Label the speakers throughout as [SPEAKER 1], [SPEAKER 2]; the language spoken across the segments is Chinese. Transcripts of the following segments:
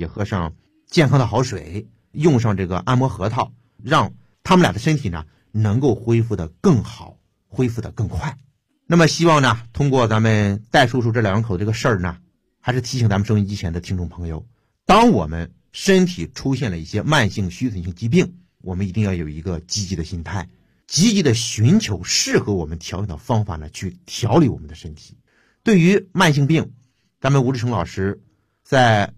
[SPEAKER 1] 也喝上健康的好水，用上这个按摩核桃，让他们俩的身体呢能够恢复的更好，恢复的更快。那么希望呢通过咱们戴叔叔这两口这个事儿呢，还是提醒咱们收音机前的听众朋友，当我们身体出现了一些慢性虚损性疾病，我们一定要有一个积极的心态，积极的寻求适合我们调整的方法呢，去调理我们的身体。对于慢性病，咱们吴志成老师在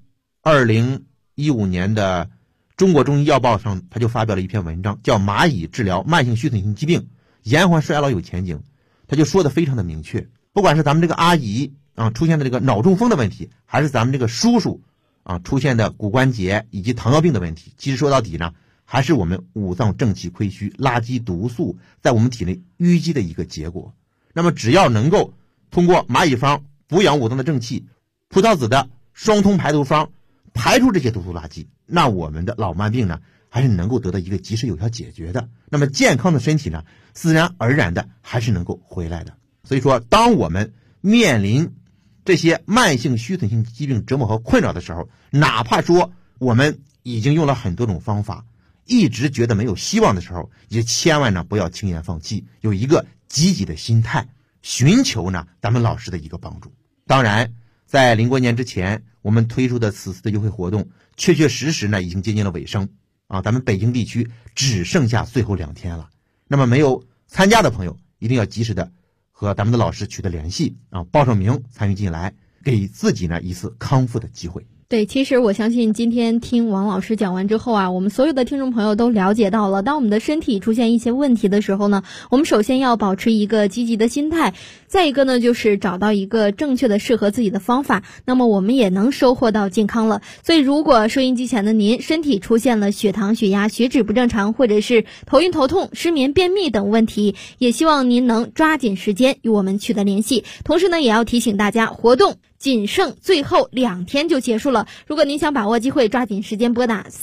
[SPEAKER 1] 2015年的中国中医药报上，他就发表了一篇文章，叫蚂蚁治疗慢性虚损性疾病，延缓衰老有前景。他就说的非常的明确，不管是咱们这个阿姨出现的这个脑中风的问题，还是咱们这个叔叔出现的骨关节以及糖尿病的问题，其实说到底呢，还是我们五脏正气亏虚，垃圾毒素在我们体内淤积的一个结果。那么只要能够通过蚂蚁方补养五脏的正气，葡萄籽的双通排毒方排出这些毒素垃圾，那我们的老慢病呢还是能够得到一个及时有效解决的。那么健康的身体呢，自然而然的还是能够回来的。所以说，当我们面临这些慢性虚损性疾病折磨和困扰的时候，哪怕说我们已经用了很多种方法，一直觉得没有希望的时候，也千万呢不要轻言放弃，有一个积极的心态，寻求呢咱们老师的一个帮助。当然在临过年之前，我们推出的此次的优惠活动确确实实呢已经接近了尾声咱们北京地区只剩下最后2天了。那么没有参加的朋友一定要及时的和咱们的老师取得联系报上名参与进来，给自己呢一次康复的机会。
[SPEAKER 2] 对，其实我相信今天听王老师讲完之后我们所有的听众朋友都了解到了，当我们的身体出现一些问题的时候呢，我们首先要保持一个积极的心态，再一个呢就是找到一个正确的适合自己的方法，那么我们也能收获到健康了。所以如果收音机前的您身体出现了血糖、血压、血脂不正常，或者是头晕头痛、失眠、便秘等问题，也希望您能抓紧时间与我们取得联系。同时呢，也要提醒大家，活动仅剩最后2天就结束了。如果您想把握机会，抓紧时间拨打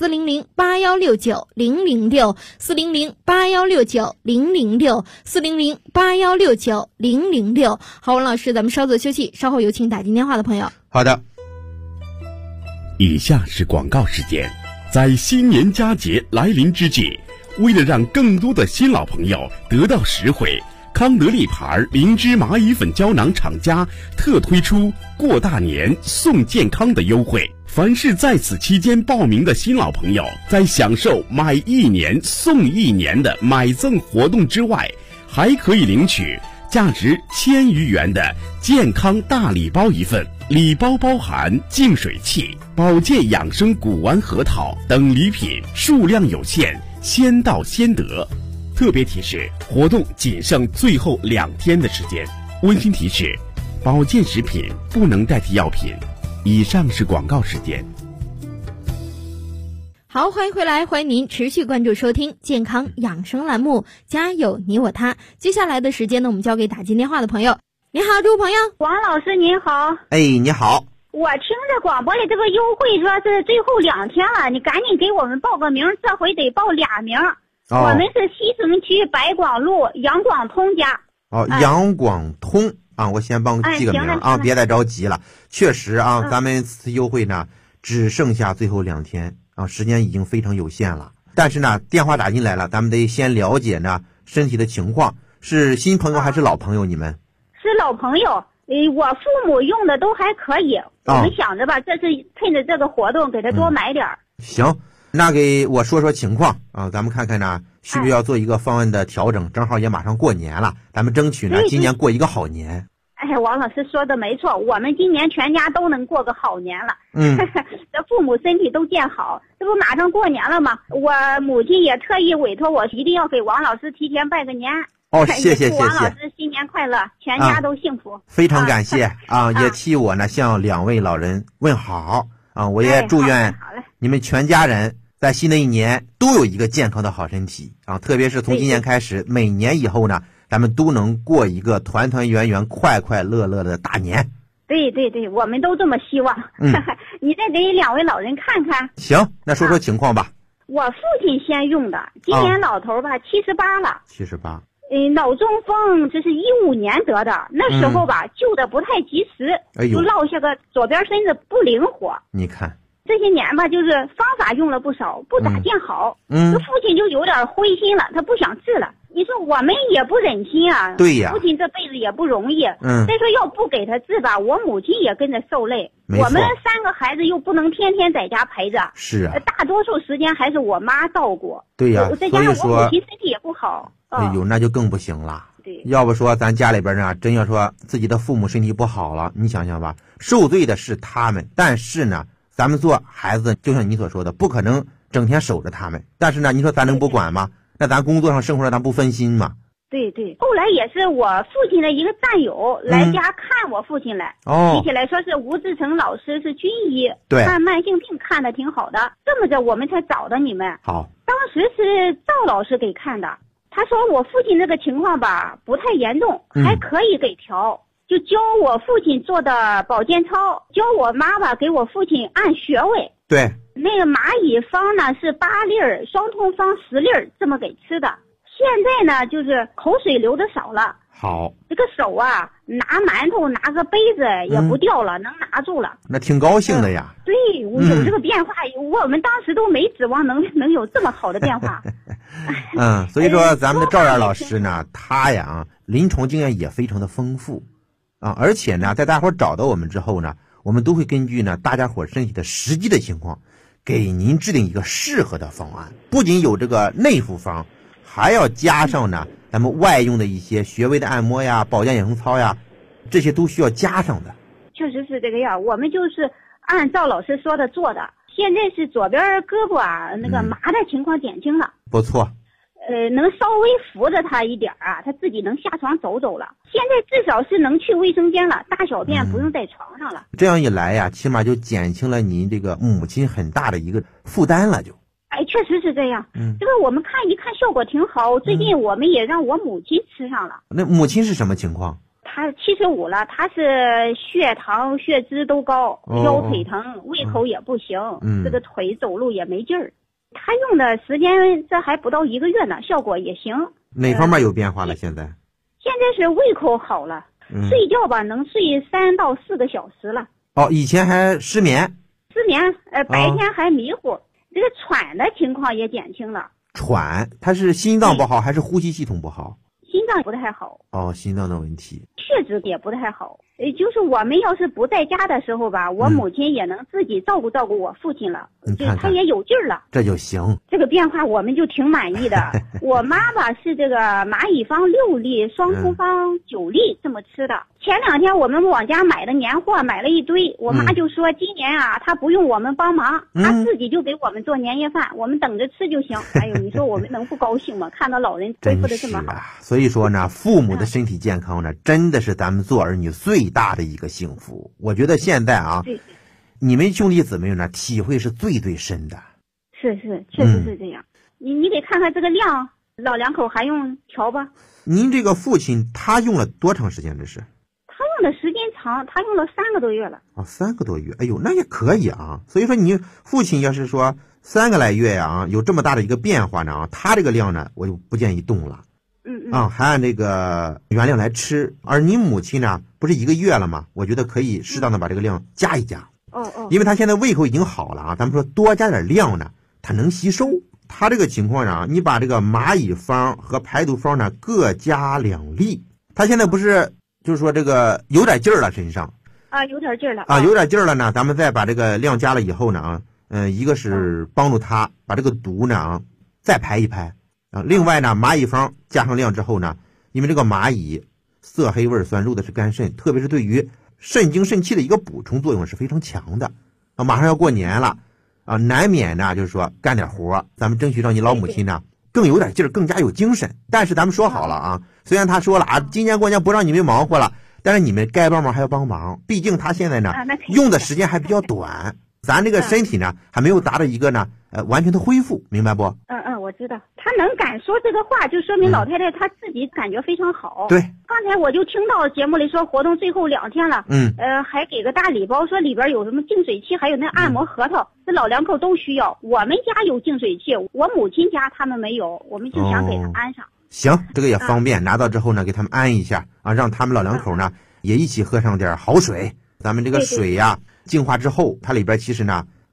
[SPEAKER 2] 400-8169-006 400-8169-006 400-8169-006。好，王老师，咱们稍作休息，稍后有请打进电话的朋友。
[SPEAKER 1] 好的。
[SPEAKER 3] 以下是广告时间。在新年佳节来临之际，为了让更多的新老朋友得到实惠，康德利牌灵芝蚂蚁粉胶囊厂家特推出过大年送健康的优惠。凡是在此期间报名的新老朋友，在享受买1年送1年的买赠活动之外，还可以领取价值1000余元的健康大礼包一份。礼包包含净水器、保健养生谷丸核桃等礼品，数量有限，先到先得。特别提示，活动仅剩最后2天的时间。温馨提示，保健食品不能代替药品。以上是广告时间。
[SPEAKER 2] 好，欢迎回来，欢迎您持续关注收听健康养生栏目，家有你我他。接下来的时间呢，我们交给打进电话的朋友。你好，这位朋友。
[SPEAKER 4] 王老师您好。
[SPEAKER 1] 你好。
[SPEAKER 4] 我听着广播里这个优惠说是最后2天了，你赶紧给我们报个名，这回得报2名。我们是西城区白广路杨广通家。
[SPEAKER 1] 杨广通我先帮记个名别再着急了。确实咱们此次优惠呢只剩下最后2天时间已经非常有限了。但是呢电话打进来了，咱们得先了解呢身体的情况，是新朋友还是老朋友？你们
[SPEAKER 4] 是老朋友，我父母用的都还可以，我们想着吧，这是趁着这个活动给他多买点
[SPEAKER 1] 行，那给我说说情况咱们看看呢需不需要做一个方案的调整。正好也马上过年了，咱们争取呢今年过一个好年。
[SPEAKER 4] 王老师说的没错，我们今年全家都能过个好年了。这父母身体都健好，这不马上过年了吗？我母亲也特意委托我一定要给王老师提前拜个年。
[SPEAKER 1] 谢谢。
[SPEAKER 4] 王老师新年快乐，全家都幸福。
[SPEAKER 1] 非常感谢也替我呢向2位老人问好我也祝愿你们全家人在新的一年都有一个健康的好身体特别是从今年开始，每年以后呢咱们都能过一个团团圆圆、快快乐乐的大年。
[SPEAKER 4] 对，我们都这么希望。你再给2位老人看看。
[SPEAKER 1] 行，那说说情况吧。
[SPEAKER 4] 我父亲先用的，今年老头吧78了。
[SPEAKER 1] 78。
[SPEAKER 4] 脑中风这是15年得的，那时候吧救的不太及时，就落下个左边身子不灵活。
[SPEAKER 1] 你看，
[SPEAKER 4] 这这些年吧，就是方法用了不少，不咋见好。这父亲就有点灰心了，他不想治了。你说我们也不忍心啊，
[SPEAKER 1] 对呀，
[SPEAKER 4] 父亲这辈子也不容易。再说要不给他治吧，我母亲也跟着受累。我们3个孩子又不能天天在家陪着，
[SPEAKER 1] 是啊，
[SPEAKER 4] 大多数时间还是我妈照顾。
[SPEAKER 1] 对呀，
[SPEAKER 4] 再加上我母亲身体也不好。
[SPEAKER 1] 哎呦，那就更不行了。
[SPEAKER 4] 对，
[SPEAKER 1] 要不说咱家里边呢，真要说自己的父母身体不好了，你想想吧，受罪的是他们，但是呢，咱们做孩子，就像你所说的，不可能整天守着他们。但是呢，你说咱能不管吗？那咱工作上、生活上咱不分心吗？
[SPEAKER 4] 对对。后来也是我父亲的一个战友来家看我父亲来，提起来说是吴志成老师是军医，
[SPEAKER 1] 对，
[SPEAKER 4] 看慢性病看的挺好的，这么着我们才找的你们。
[SPEAKER 1] 好，
[SPEAKER 4] 当时是赵老师给看的，他说我父亲这个情况吧不太严重，还可以给调。就教我父亲做的保健操，教我妈妈给我父亲按穴位。
[SPEAKER 1] 对，
[SPEAKER 4] 那个蚂蚁方呢是8粒儿，双通方10粒儿，这么给吃的。现在呢就是口水流的少了。
[SPEAKER 1] 好，
[SPEAKER 4] 这个手啊拿馒头拿个杯子也不掉了，能拿住了。
[SPEAKER 1] 那挺高兴的呀。
[SPEAKER 4] 对，有这个变化，我们当时都没指望能有这么好的变化。
[SPEAKER 1] 所以说咱们的赵燕老师呢，他呀临床经验也非常的丰富。而且呢，在大伙找到我们之后呢，我们都会根据呢大家伙身体的实际的情况，给您制定一个适合的方案。不仅有这个内服方，还要加上呢咱们外用的一些穴位的按摩呀、保健养生操呀，这些都需要加上的。
[SPEAKER 4] 确实是这个样，我们就是按赵老师说的做的。现在是左边胳膊啊那个麻的情况减轻了，
[SPEAKER 1] 不错。
[SPEAKER 4] 能稍微扶着他一点啊，他自己能下床走走了。现在至少是能去卫生间了，大小便不用在床上了。
[SPEAKER 1] 这样一来呀，起码就减轻了您这个母亲很大的一个负担了就。
[SPEAKER 4] 确实是这样。这个我们看一看效果挺好。最近我们也让我母亲吃上了。
[SPEAKER 1] 那母亲是什么情况？
[SPEAKER 4] 她75了，她是血糖、血脂都高，腰腿疼，胃口也不行，这个腿走路也没劲儿。他用的时间这还不到1个月呢，效果也行。
[SPEAKER 1] 哪方面有变化了？现在
[SPEAKER 4] 是胃口好了，睡觉吧能睡3到4个小时了。
[SPEAKER 1] 以前还失眠，
[SPEAKER 4] 白天还迷糊，这个喘的情况也减轻了。
[SPEAKER 1] 喘，他是心脏不好还是呼吸系统不好？
[SPEAKER 4] 心脏不太好。
[SPEAKER 1] 心脏的问题。
[SPEAKER 4] 血脂也不太好。就是我们要是不在家的时候吧，我母亲也能自己照顾我父亲了，就是他也有劲儿了，
[SPEAKER 1] 这就行。
[SPEAKER 4] 这个变化我们就挺满意的。我妈吧是这个蚂蚁方6粒，双通方9粒这么吃的。前2天我们往家买的年货买了一堆，我妈就说今年啊她不用我们帮忙，她自己就给我们做年夜饭，我们等着吃就行。哎呦，你说我们能不高兴吗？看到老人恢复的这么好。
[SPEAKER 1] 所以说呢，父母的身体健康呢，真的是咱们做儿女最大的一个幸福。我觉得现在啊，你们兄弟姊妹呢体会是最深的。
[SPEAKER 4] 是，确实是这样。你得看看这个量，老两口还用调吧？
[SPEAKER 1] 您这个父亲他用了多长时间？这是？
[SPEAKER 4] 他用的时间长，他用了3个多月了。
[SPEAKER 1] 3个多月，哎呦，那也可以啊。所以说你父亲要是说3个来月呀，有这么大的一个变化呢，他这个量呢，我就不建议动了。还按这个原量来吃。而您母亲呢，不是1个月了吗？我觉得可以适当的把这个量加一加。因为他现在胃口已经好了啊，咱们说多加点量呢，他能吸收。他这个情况呢，你把这个蚂蚁方和排毒方呢各加2粒。他现在不是就是说这个有点劲儿了，身上
[SPEAKER 4] 有点劲儿了
[SPEAKER 1] 有点劲儿了呢，咱们再把这个量加了以后呢一个是帮助他把这个毒呢再排一排另外呢，蚂蚁方加上量之后呢，因为这个蚂蚁色黑味酸，入的是肝肾，特别是对于肾精肾气的一个补充作用是非常强的。马上要过年了难免呢就是说干点活，咱们争取让你老母亲呢更有点劲儿，更加有精神。但是咱们说好了虽然他说了今年过年不让你们忙活了，但是你们该帮忙还要帮忙，毕竟他现在呢用的时间还比较短，咱这个身体呢还没有达到一个呢完全的恢复，明白不？
[SPEAKER 4] 我知道。他能敢说这个话，就说明老太太她自己感觉非常好。
[SPEAKER 1] 对，
[SPEAKER 4] 刚才我就听到节目里说活动最后2天了，还给个大礼包，说里边有什么净水器，还有那按摩核桃，这老两口都需要。我们家有净水器，我母亲家他们没有，我们就想给他安上。
[SPEAKER 1] 行，这个也方便，拿到之后呢给他们安一下让他们老两口呢也一起喝上点好水。咱们这个水呀净化之后，它里边其实呢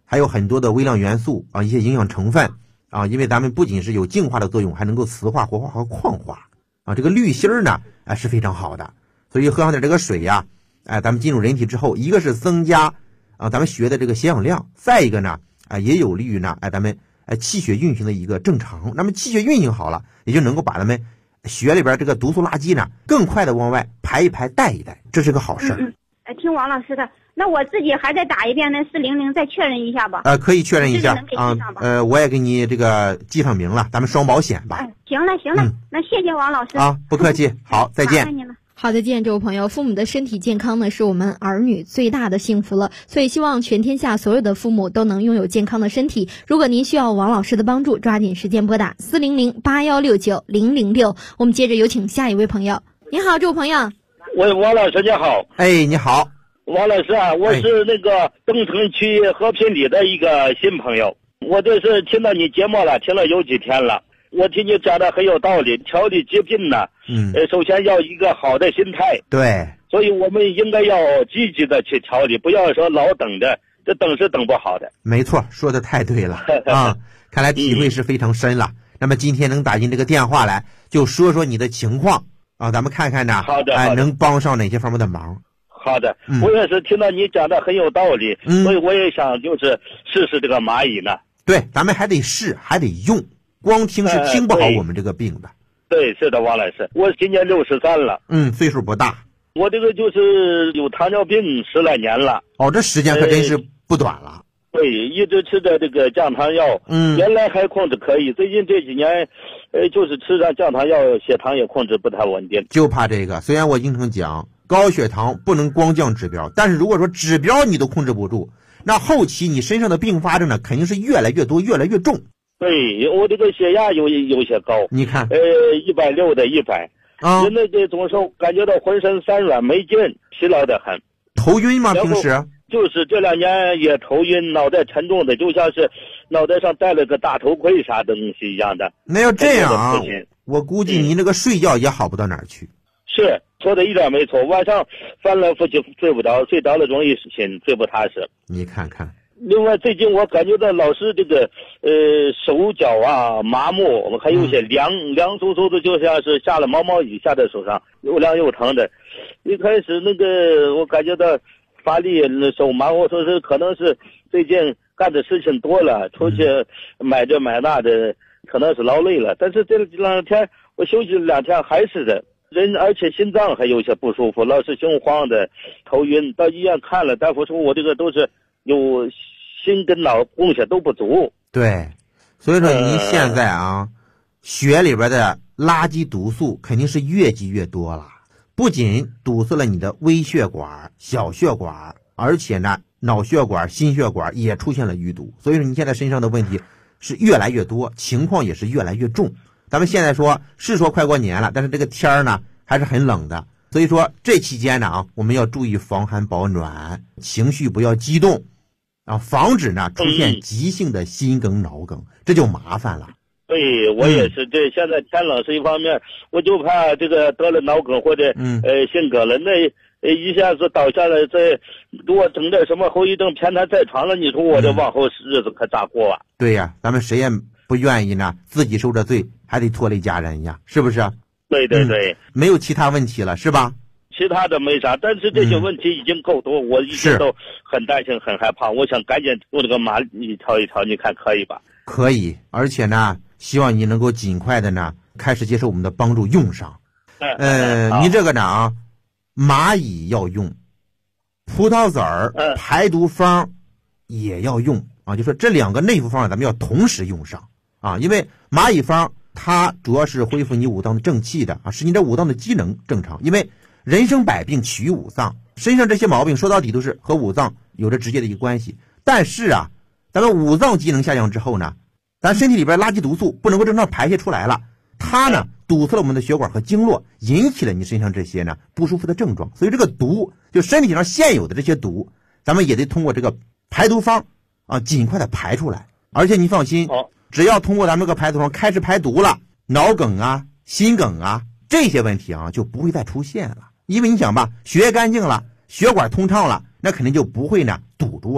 [SPEAKER 1] 还有很多的微量元素啊，一些营养成分啊，因为咱们不仅是有净化的作用，还能够磁化、活化和矿化啊。这个滤芯呢，是非常好的，所以喝上点这个水呀，咱们进入人体之后，一个是增加啊咱们血的这个血氧量，再一个呢，也有利于呢，咱们气血运行的一个正常。那么气血运行好了，也就能够把咱们血里边这个毒素垃圾呢，更快的往外排一排、带一带，这是个好事。
[SPEAKER 4] 听王老师的，那我自己还再打一遍那400，再确认一下吧。
[SPEAKER 1] 可以确认一下啊。我也给你这个记上名了，咱们双保险吧。
[SPEAKER 4] 行了，那谢谢王老师
[SPEAKER 1] 啊，不客气。好，再见。
[SPEAKER 2] 好，再见，这位朋友。父母的身体健康呢，是我们儿女最大的幸福了，所以希望全天下所有的父母都能拥有健康的身体。如果您需要王老师的帮助，抓紧时间拨打400-8169-006。我们接着有请下一位朋友。你好，这位朋友。
[SPEAKER 5] 喂，王老师你好。
[SPEAKER 1] 你好。
[SPEAKER 5] 王老师啊，我是那个东城区和平里的一个新朋友，我这是听到你节目了，听了有几天了。我听你讲的很有道理，调理疾病呢，首先要一个好的心态。
[SPEAKER 1] 对，
[SPEAKER 5] 所以我们应该要积极的去调理，不要说老等着，这等是等不好的。
[SPEAKER 1] 没错，说的太对了啊！看来体会是非常深了。那么今天能打进这个电话来，就说说你的情况啊，咱们看看呢，
[SPEAKER 5] 好的，
[SPEAKER 1] 能帮上哪些方面的忙。
[SPEAKER 5] 好的，我也是听到你讲的很有道理，所以我也想就是试试这个蚂蚁呢。
[SPEAKER 1] 对，咱们还得试，还得用，光听是听不好我们这个病的。
[SPEAKER 5] 对，是的，王老师，我今年63了。
[SPEAKER 1] 岁数不大。
[SPEAKER 5] 我这个就是有糖尿病10来年了。
[SPEAKER 1] 这时间可真是不短了。
[SPEAKER 5] 对，一直吃着这个降糖药，原来还控制可以，最近这几年，就是吃上降糖药，血糖也控制不太稳定。
[SPEAKER 1] 就怕这个，虽然我经常讲高血糖不能光降指标，但是如果说指标你都控制不住，那后期你身上的并发症呢，肯定是越来越多，越来越重。
[SPEAKER 5] 对，我这个血压有些高，
[SPEAKER 1] 你看
[SPEAKER 5] ，160的100，人那个总是感觉到浑身酸软没劲，疲劳得很。
[SPEAKER 1] 头晕吗？平时？
[SPEAKER 5] 就是这2年也头晕，脑袋沉重的，就像是脑袋上戴了个大头盔啥东西一样的。
[SPEAKER 1] 那要这样啊，我估计你那个睡觉也好不到哪儿去。
[SPEAKER 5] 是说的一点没错，晚上翻来覆去睡不着，睡着了容易醒，睡不踏实。
[SPEAKER 1] 你看看。
[SPEAKER 5] 另外最近我感觉到老是这个手脚啊麻木，还有些凉飕飕的，就像是下了毛毛雨下在手上，又凉又疼的。一开始那个我感觉到发力手麻，我说是可能是最近干的事情多了，出去买这买那的，可能是劳累了。但是这2天我休息2天还是的人，而且心脏还有些不舒服，老是心慌的，头晕。到医院看了，大夫说我这个都是有心跟脑供血都不足。
[SPEAKER 1] 对，所以说您现在血里边的垃圾毒素肯定是越积越多了，不仅堵塞了你的微血管、小血管，而且呢，脑血管、心血管也出现了淤堵。所以说你现在身上的问题是越来越多，情况也是越来越重。咱们现在说是说快过年了，但是这个天儿呢还是很冷的，所以说这期间呢我们要注意防寒保暖，情绪不要激动防止呢出现急性的心梗、脑梗，这就麻烦了。
[SPEAKER 5] 对，我也是，这现在天冷是一方面，我就怕这个得了脑梗或者心梗了，那一下子倒下来，再给我整点什么后遗症，偏瘫在床了，你说我这往后日子可咋过啊？
[SPEAKER 1] 对呀，咱们谁也不愿意呢，自己受着罪，还得拖累家人呀，是不是？
[SPEAKER 5] 对对对，
[SPEAKER 1] 没有其他问题了，是吧？
[SPEAKER 5] 其他的没啥，但是这些问题已经够多，我一直都很担心、很害怕。我想赶紧用这个蚂蚁调一调，你看可以吧？
[SPEAKER 1] 可以，而且呢，希望你能够尽快的呢开始接受我们的帮助，用上。您这个呢蚂蚁要用，葡萄籽儿排毒方也要用就说这2个内服方咱们要同时用上因为蚂蚁方它主要是恢复你五脏的正气的使你这五脏的机能正常。因为人生百病起于五脏，身上这些毛病说到底都是和五脏有着直接的一个关系。但是咱们五脏机能下降之后呢，咱身体里边垃圾毒素不能够正常排泄出来了，它呢堵塞了我们的血管和经络，引起了你身上这些呢不舒服的症状。所以这个毒就身体上现有的这些毒，咱们也得通过这个排毒方尽快的排出来。而且你放心，只要通过咱们这个排毒方开始排毒了，脑梗心梗这些问题就不会再出现了。因为你想吧，血液干净了，血管通畅了，那肯定就不会呢堵住了。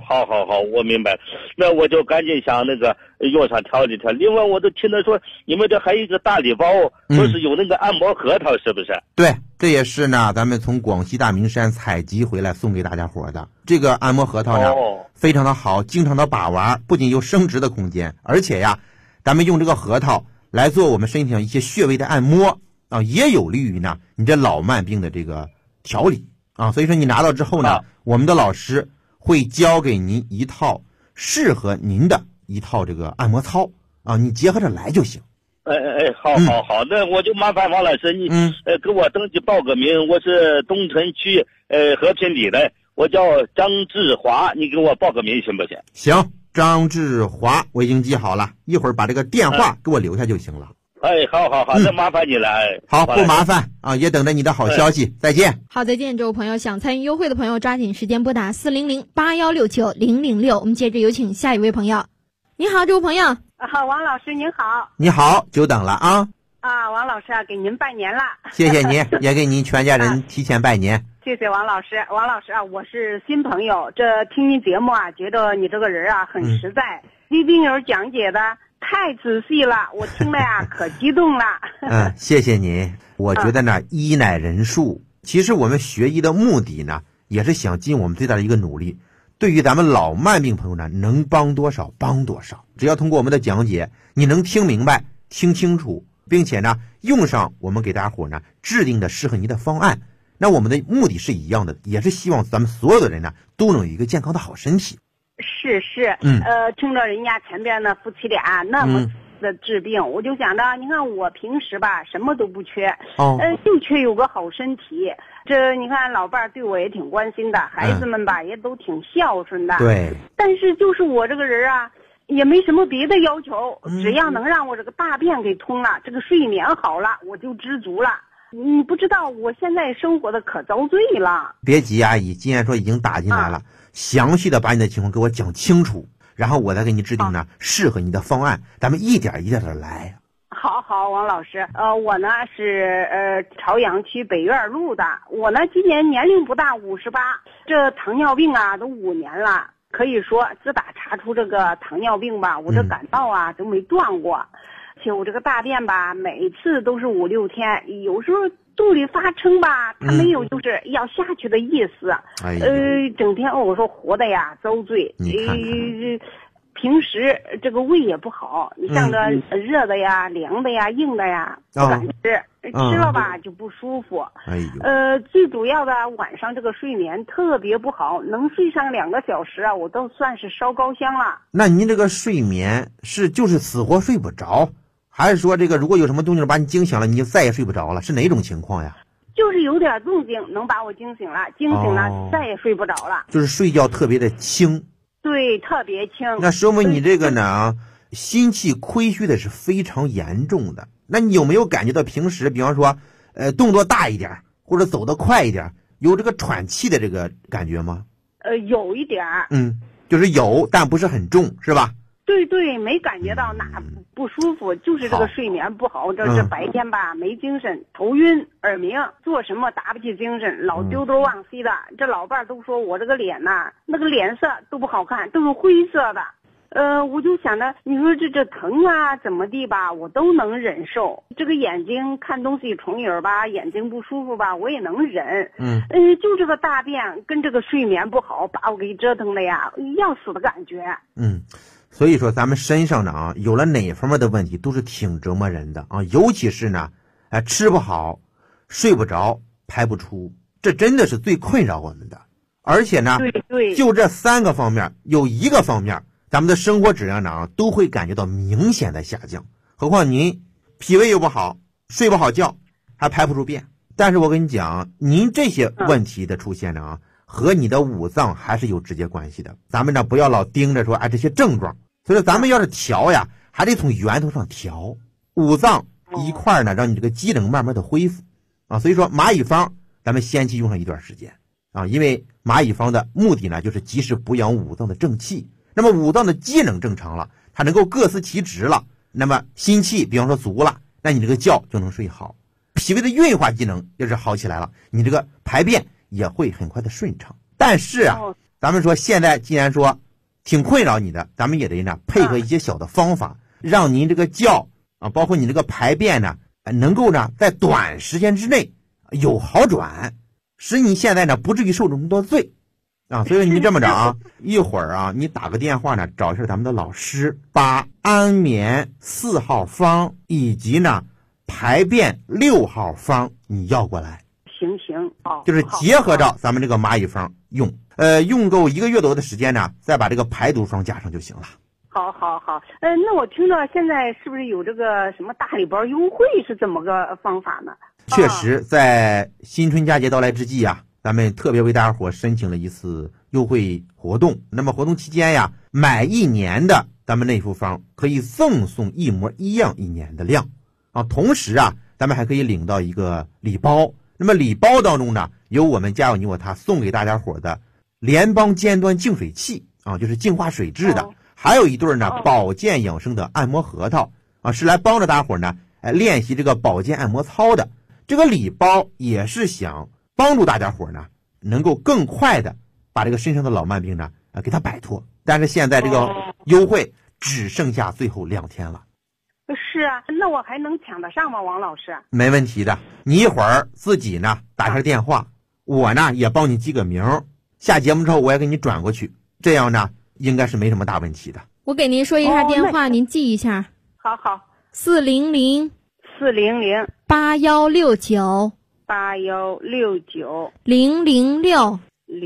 [SPEAKER 5] 好，我明白了。那我就赶紧想那个用上调理调。另外，我都听他说你们这还有一个大礼包，说是有那个按摩核桃，是不是？
[SPEAKER 1] 对，这也是呢，咱们从广西大明山采集回来送给大家伙的。这个按摩核桃呢，非常的好，经常的把玩，不仅有升值的空间，而且呀，咱们用这个核桃来做我们身体上一些穴位的按摩啊，也有利于呢你这老慢病的这个调理啊。所以说你拿到之后呢，我们的老师会教给您一套适合您的一套这个按摩操啊，你结合着来就行。
[SPEAKER 5] 好，那我就麻烦王老师，你给我登记报个名，我是东城区和平里的，我叫张志华，你给我报个名行不行？
[SPEAKER 1] 行，张志华，我已经记好了，一会儿把这个电话给我留下就行了。
[SPEAKER 5] 好，那麻烦你了。
[SPEAKER 1] 好，不麻烦啊，也等着你的好消息。再见。
[SPEAKER 2] 好，再见，这位朋友，想参与优惠的朋友抓紧时间拨打400-8169-006。我们接着有请下一位朋友。你好，这位朋友。
[SPEAKER 6] 王老师您好。
[SPEAKER 1] 你好，久等了啊。
[SPEAKER 6] 王老师给您拜年了。
[SPEAKER 1] 谢谢您，也给您全家人提前拜年。
[SPEAKER 6] 谢谢王老师。王老师我是新朋友，这听您节目觉得你这个人很实在，李病友讲解的太仔细了，我听了可激动了。
[SPEAKER 1] 谢谢您。我觉得呢，医乃人术，其实我们学医的目的呢，也是想尽我们最大的一个努力，对于咱们老慢病朋友呢，能帮多少帮多少。只要通过我们的讲解，你能听明白、听清楚，并且呢，用上我们给大家伙呢制定的适合您的方案，那我们的目的是一样的，也是希望咱们所有的人呢都能有一个健康的好身体。
[SPEAKER 6] 是，听着人家前边的夫妻俩那么的治病，我就想着，你看我平时什么都不缺，就缺有个好身体。这你看老伴儿对我也挺关心的，孩子们也都挺孝顺的。
[SPEAKER 1] 对。但
[SPEAKER 6] 是就是我这个人也没什么别的要求，只要能让我这个大便给通了，这个睡眠好了，我就知足了。你不知道我现在生活的可遭罪了。别
[SPEAKER 1] 急，阿姨，既然说已经打进来了，详细的把你的情况给我讲清楚，然后我再给你制定呢适合你的方案，咱们一点一点的来。
[SPEAKER 6] 好，王老师，我呢是朝阳区北院路的，我呢今年年龄不大，58，这糖尿病都5年了，可以说自打查出这个糖尿病我这感冒都没断过，而且我这个大便每次都是5、6天，有时候肚里发撑它没有就是要下去的意思，整天我说活的遭罪。平时这个胃也不好，你像个热的凉的硬的不敢吃，吃了就不舒服。最主要的晚上这个睡眠特别不好，能睡上2个小时我都算是烧高香了。
[SPEAKER 1] 那您这个睡眠就是死活睡不着，还是说这个如果有什么动静把你惊醒了，你就再也睡不着了？是哪种情况呀？
[SPEAKER 6] 就是有点动静能把我惊醒了，再也睡不着了。
[SPEAKER 1] 就是睡觉特别的轻。
[SPEAKER 6] 对，特别轻。
[SPEAKER 1] 那说明你这个呢，心气亏虚的是非常严重的。那你有没有感觉到平时，比方说，动作大一点，或者走得快一点，有这个喘气的这个感觉吗？
[SPEAKER 6] 有一点。
[SPEAKER 1] 就是有，但不是很重，是吧？
[SPEAKER 6] 对，没感觉到哪不舒服，就是这个睡眠不好，这白天没精神，头晕耳鸣，做什么打不起精神，老丢东忘西的。这老伴都说我这个脸那个脸色都不好看，都是灰色的。我就想着，你说这疼怎么地我都能忍受。这个眼睛看东西重影眼睛不舒服我也能忍。就这个大便跟这个睡眠不好，把我给折腾的要死的感觉。
[SPEAKER 1] 所以说咱们身上呢有了哪方面的问题都是挺折磨人的尤其是呢吃不好睡不着排不出，这真的是最困扰我们的。而且呢就这3个方面有一个方面咱们的生活质量呢都会感觉到明显的下降，何况您脾胃又不好，睡不好觉，还排不出便。但是我跟你讲，您这些问题的出现呢和你的五脏还是有直接关系的。咱们呢不要老盯着说这些症状，所以说咱们要是调还得从源头上调，五脏一块呢让你这个机能慢慢的恢复所以说蚂蚁方咱们先去用上一段时间因为蚂蚁方的目的呢就是及时补养五脏的正气，那么五脏的机能正常了，它能够各司其职了，那么心气比方说足了，那你这个觉就能睡好，脾胃的运化机能要是好起来了，你这个排便也会很快的顺畅。但是咱们说现在既然说挺困扰你的，咱们也得呢配合一些小的方法，让您这个觉啊，包括你这个排便呢，能够呢在短时间之内有好转，使你现在呢不至于受这么多罪啊。所以你这么着啊，一会儿啊，你打个电话呢，找一下咱们的老师，把安眠4号方以及呢排便6号方你要过来。
[SPEAKER 6] 行，哦，
[SPEAKER 1] 就是结合着咱们这个蚂蚁方用，用够1个月多的时间呢，再把这个排毒方加上就行了。
[SPEAKER 6] 好，那我听着现在是不是有这个什么大礼包优惠，是怎么个方法呢？
[SPEAKER 1] 确实，在新春佳节到来之际啊，咱们特别为大家伙申请了一次优惠活动。那么活动期间呀，买1年的咱们内服方可以赠送1模1样1年的量啊，同时啊，咱们还可以领到一个礼包。那么礼包当中呢，有我们家有你我他送给大家伙的联邦尖端净水器啊，就是净化水质的，还有一对呢保健养生的按摩核桃啊，是来帮着大伙呢练习这个保健按摩操的。这个礼包也是想帮助大家伙呢能够更快的把这个身上的老慢病呢给它摆脱。但是现在这个优惠只剩下最后2天了。
[SPEAKER 6] 是啊，那我还能抢得上吗，王老师？
[SPEAKER 1] 没问题的，你一会儿自己呢打下电话，我呢也帮你记个名，下节目之后我也给你转过去，这样呢应该是没什么大问题的。
[SPEAKER 2] 我给您说一下电话，您记一下。
[SPEAKER 6] 好
[SPEAKER 2] 400 8169
[SPEAKER 6] 8169
[SPEAKER 2] 006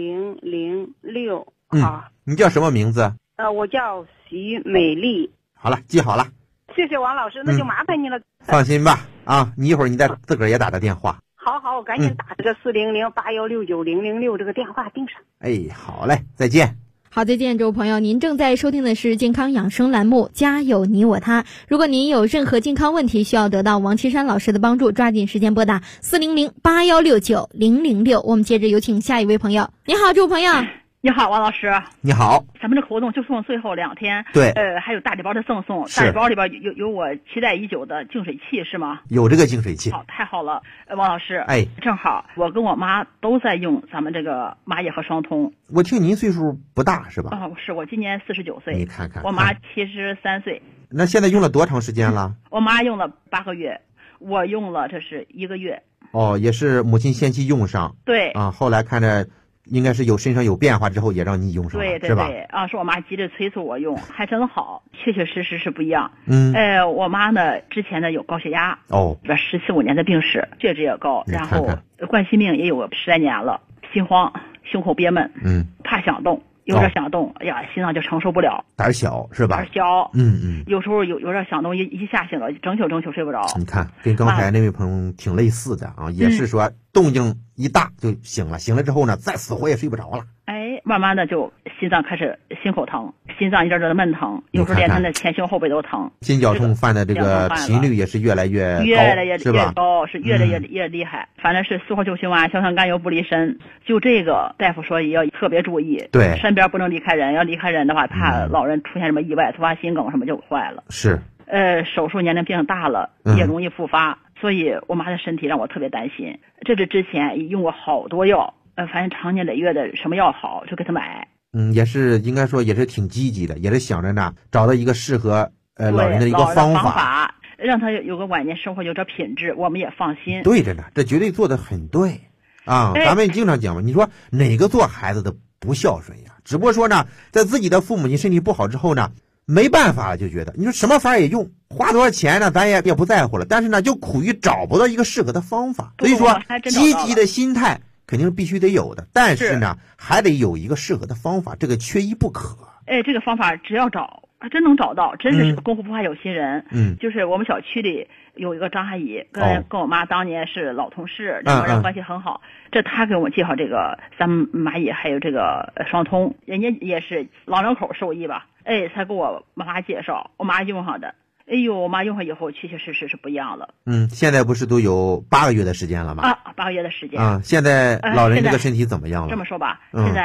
[SPEAKER 6] 006。
[SPEAKER 1] 好，你叫什么名字？
[SPEAKER 6] 我叫徐美丽。
[SPEAKER 1] 好了，记好了。
[SPEAKER 6] 谢谢王老师，那就麻烦你了。
[SPEAKER 1] 放心吧，啊，你一会儿你再自个儿也打个电话。
[SPEAKER 6] 好，我赶紧打这个400 8169 006这个电话盯上。
[SPEAKER 1] 哎，好嘞，再见。
[SPEAKER 2] 好，再见，诸位朋友，您正在收听的是健康养生栏目《家有你我他》。如果您有任何健康问题需要得到王岐山老师的帮助，抓紧时间拨打400 8169 006。我们接着有请下一位朋友。你好，诸位朋友。
[SPEAKER 7] 你好，王老师。
[SPEAKER 1] 你好。
[SPEAKER 7] 咱们这个活动就送最后2天。
[SPEAKER 1] 对。
[SPEAKER 7] 还有大礼包的赠送，大礼包里边有我期待已久的净水器是吗？
[SPEAKER 1] 有这个净水器。
[SPEAKER 7] 好，太好了，王老师。
[SPEAKER 1] 哎，
[SPEAKER 7] 正好我跟我妈都在用咱们这个蚂蚁和双通。
[SPEAKER 1] 我听您岁数不大是吧？
[SPEAKER 7] 是我今年49岁。
[SPEAKER 1] 你看看。
[SPEAKER 7] 我妈73岁。
[SPEAKER 1] 那现在用了多长时间了？
[SPEAKER 7] 我妈用了8个月，我用了这是1个月。
[SPEAKER 1] 哦，也是母亲先期用上。
[SPEAKER 7] 对。
[SPEAKER 1] 啊，后来看着应该是身上有变化之后也让你用上了，
[SPEAKER 7] 对
[SPEAKER 1] 是吧？
[SPEAKER 7] 啊，是我妈急着催促我用，还真好，确实是不一样。我妈呢之前呢有高血压，17、15年的病史，血脂也高，然后冠心病也有10来年了，心慌，胸口憋闷，怕想动。有点想动，哎呀，心脏就承受不了，
[SPEAKER 1] 胆小是吧？
[SPEAKER 7] 胆小，有时候有点想动，一下醒了，整宿睡不着。
[SPEAKER 1] 你看，跟刚才那位朋友挺类似的啊，也是说动静一大就醒了，醒了之后呢，再死活也睡不着了。
[SPEAKER 7] 哎，慢慢的就心脏开始心口疼，心脏一阵阵的闷疼，有时候连他的前胸后背都疼。
[SPEAKER 1] 心绞痛犯的这个频率也是越来越高，是吧？
[SPEAKER 7] 是越来越厉害。反正是四活九循环，硝酸甘油不离身。就这个大夫说也要特别注意，
[SPEAKER 1] 对，
[SPEAKER 7] 身边不能离开人，要离开人的话，怕老人出现什么意外，突发心梗什么就坏了。
[SPEAKER 1] 是。
[SPEAKER 7] 手术年龄变大了，也容易复发，所以我妈的身体让我特别担心。这是之前用过好多药，反正长年累月的什么药好就给他买。
[SPEAKER 1] 也是应该说也是挺积极的，也是想着呢找到一个适合老人的一个方法，
[SPEAKER 7] 让他有个晚年生活有点品质，我们也放心。
[SPEAKER 1] 对着呢，这绝对做得很对啊！咱们经常讲嘛，你说哪个做孩子的不孝顺呀？只不过说呢，在自己的父母亲身体不好之后呢，没办法了，就觉得你说什么法也用，花多少钱呢，咱也不在乎了。但是呢，就苦于找不到一个适合的方法。所以说，积极的心态肯定是必须得有的，但是呢，还得有一个适合的方法，这个缺一不可。
[SPEAKER 7] 这个方法只要找，真能找到，真是功夫不怕有心人。就是我们小区里有一个张阿姨，跟我妈当年是老同事，两个人关系很好。这她给我们介绍这个咱们蚂蚁还有这个双通，人家也是老两口受益吧。才给我妈介绍，我妈用上的。哎呦，我妈用上以后，确确实实是不一样了。
[SPEAKER 1] 现在不是都有8个月的时间了吗？
[SPEAKER 7] 8个月的时间
[SPEAKER 1] 啊！现在老人这个身体怎么样了？
[SPEAKER 7] 这么说吧，现在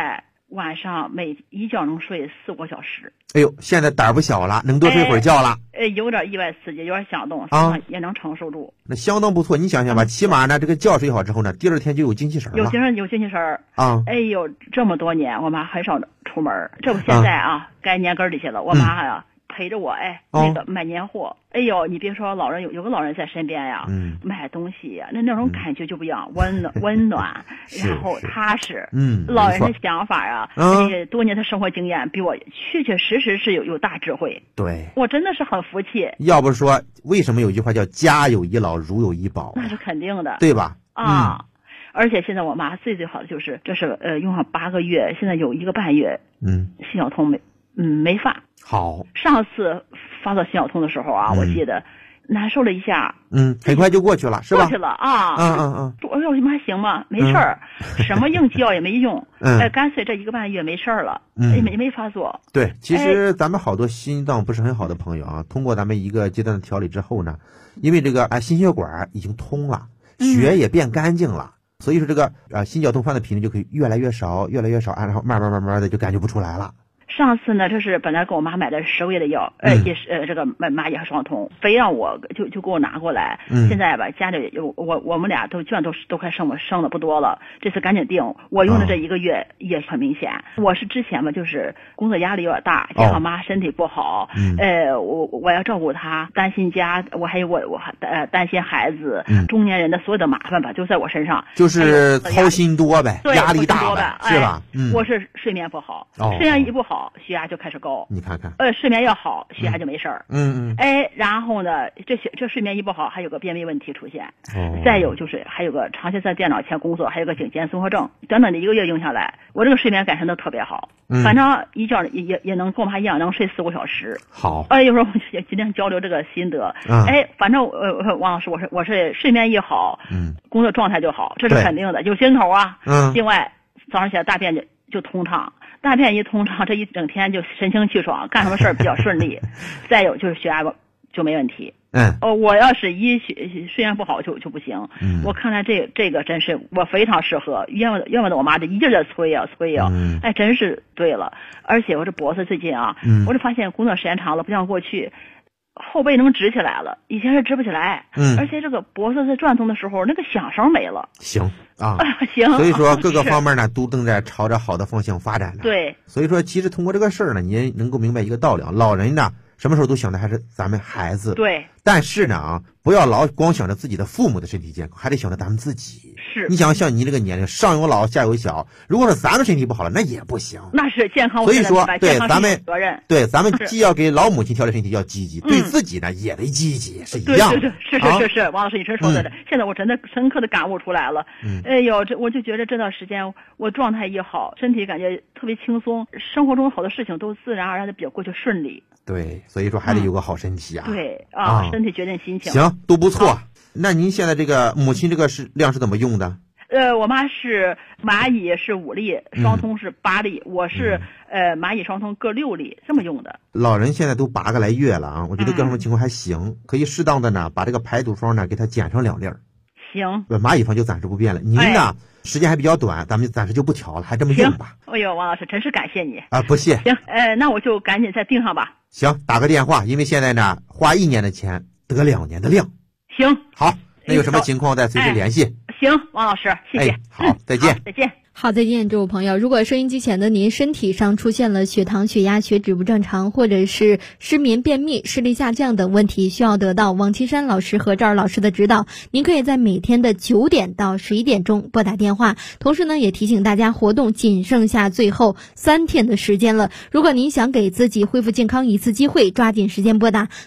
[SPEAKER 7] 晚上每一觉能睡4、5个小时。
[SPEAKER 1] 哎呦，现在胆儿不小了，能多睡会儿觉了。
[SPEAKER 7] 有点意外刺激，有点想动
[SPEAKER 1] 啊，
[SPEAKER 7] 也能承受住。
[SPEAKER 1] 那相当不错，你想想吧，起码呢，这个觉睡好之后呢，第二天就有精气神了。
[SPEAKER 7] 有精气神
[SPEAKER 1] 啊！
[SPEAKER 7] 哎呦，这么多年，我妈很少出门，这不现在啊，该年根里去了，我妈呀。陪着我那个买年货，哎呦，你别说老人有个老人在身边呀，买东西呀，那种感觉就不一样，温暖，然后踏实，老人的想法啊，多年的生活经验比我确确实实是有大智慧，
[SPEAKER 1] 对，
[SPEAKER 7] 我真的是很服气。
[SPEAKER 1] 要不说为什么有句话叫家有一老如有一宝？
[SPEAKER 7] 那是肯定的，
[SPEAKER 1] 对吧？
[SPEAKER 7] 而且现在我妈最好的就是这是用上8个月，现在有1个半月，心绞痛没发。
[SPEAKER 1] 好，
[SPEAKER 7] 上次发到心绞痛的时候啊，我记得难受了一下，
[SPEAKER 1] 很快就过去了，是吧？
[SPEAKER 7] 过去了啊，我说妈行吗？没事儿，什么硬胶也没用，干脆这1个半月没事儿了，没发作。
[SPEAKER 1] 对，其实咱们好多心脏不是很好的朋友啊，通过咱们一个阶段的调理之后呢，因为这个心血管已经通了，血也变干净了，所以说这个心绞痛犯的频率就可以越来越少，然后慢慢的就感觉不出来了。
[SPEAKER 7] 上次呢，这是本来给我妈买的10个月的药，也是这个麻叶和双通，非让我就给我拿过来。现在吧，家里我们俩都基本都快剩的不多了。这次赶紧定，我用的这1个月也很明显。我是之前吧，就是工作压力有点大，加上妈身体不好，我要照顾她，担心家，我还有我担心孩子，中年人的所有的麻烦吧，就在我身上，
[SPEAKER 1] 就是操心多呗，压力大
[SPEAKER 7] 呗，
[SPEAKER 1] 是吧？
[SPEAKER 7] 我是睡眠不好，睡眠一不好。血压就开始高，
[SPEAKER 1] 你看看，
[SPEAKER 7] 睡眠要好，血压就没事儿。然后呢，这睡眠一不好，还有个便秘问题出现。再有就是还有个长期在电脑前工作，还有个颈肩综合症。短短的1个月用下来，我这个睡眠改善的特别好。反正一觉也能跟我妈一样，能睡4、5小时。
[SPEAKER 1] 好，
[SPEAKER 7] 有时候我今天交流这个心得。反正王老师，我是睡眠一好，工作状态就好，这是肯定的，有心头啊。另外早上起来大便就通畅。大便一通畅，这一整天就神清气爽，干什么事儿比较顺利。再有就是血压就没问题。我要是睡眠不好就不行。我看来这个真是我非常适合。冤枉的我妈这一劲儿的催呀，真是对了。而且我这脖子最近啊，我就发现工作时间长了，不像过去。后背能直起来了，以前是直不起来。而且这个脖子在转动的时候，那个响声没了。
[SPEAKER 1] 行啊，
[SPEAKER 7] 行。
[SPEAKER 1] 所以说各个方面呢，都正在朝着好的方向发展呢。
[SPEAKER 7] 对。
[SPEAKER 1] 所以说，其实通过这个事儿呢，你也能够明白一个道理啊，老人呢，什么时候都想的还是咱们孩子。
[SPEAKER 7] 对。
[SPEAKER 1] 但是呢不要老光想着自己的父母的身体健康，还得想着咱们自己。
[SPEAKER 7] 是。
[SPEAKER 1] 你想像你这个年龄，上有老下有小，如果说咱们身体不好了，那也不行。
[SPEAKER 7] 那是健康。
[SPEAKER 1] 所以说，对咱们
[SPEAKER 7] 责任，
[SPEAKER 1] 对咱们既要给老母亲调理身体要积极，对自己呢也得积极，是一样的。
[SPEAKER 7] 是，王老师你真说的。现在我真的深刻的感悟出来了。哎呦，我就觉得这段时间我状态一好，身体感觉特别轻松，生活中好多事情都自然而然的比较过去顺利。
[SPEAKER 1] 对，所以说还得有个好身体啊。
[SPEAKER 7] 对身体决定心情。
[SPEAKER 1] 行，都不错。那您现在这个母亲这个量是怎么用的？
[SPEAKER 7] 我妈是蚂蚁是5粒，双通是8粒，我是蚂蚁双通各6粒，这么用的。
[SPEAKER 1] 老人现在都8个来月了啊，我觉得各种情况还行，可以适当的呢把这个排毒方呢给它减成2粒。
[SPEAKER 7] 行，
[SPEAKER 1] 蚂蚁方就暂时不变了。您呢时间还比较短，咱们暂时就不调了，还这么用吧。
[SPEAKER 7] 哎呦，王老师真是感谢你
[SPEAKER 1] 啊，不谢。
[SPEAKER 7] 行，那我就赶紧再订上吧。
[SPEAKER 1] 行，打个电话，因为现在呢花1年的钱得2年的量。
[SPEAKER 7] 行，
[SPEAKER 1] 好，那有什么情况再随时联系。
[SPEAKER 7] 行，王老师，谢谢。
[SPEAKER 1] 好，再见。
[SPEAKER 7] 再见。
[SPEAKER 2] 好，再见，这位朋友。如果收音机前的您身体上出现了血糖、血压、血脂不正常，或者是失眠、便秘、视力下降等问题，需要得到王岐山老师和赵老师的指导，您可以在每天的9点到11点钟拨打电话。同时呢，也提醒大家，活动仅剩下最后3天的时间了。如果您想给自己恢复健康一次机会，抓紧时间拨打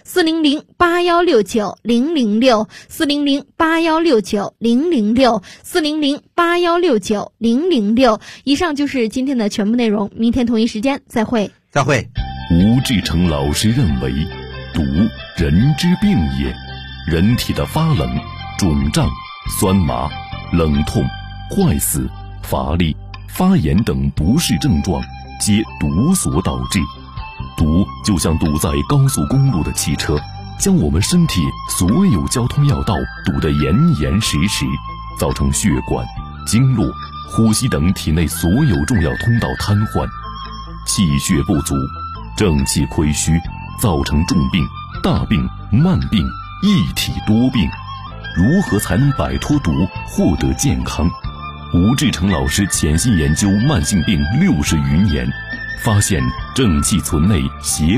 [SPEAKER 2] 400-8169-006，400-8169-006，400-8169-006。以上就是今天的全部内容，明天同一时间再会。
[SPEAKER 1] 再会。
[SPEAKER 3] 吴志成老师认为，毒人之病也，人体的发冷、肿胀、酸麻、冷痛、坏死、乏力、发炎等不适症状，皆毒所导致。毒就像堵在高速公路的汽车，将我们身体所有交通要道堵得严严实实，造成血管、经络、
[SPEAKER 8] 呼吸等体内所有重要通道瘫痪，气血不足，正气亏虚，造成重病、大病、慢病，一体多病。如何才能摆脱毒，获得健康？吴志成老师潜心研究慢性病60余年，发现正气存内，邪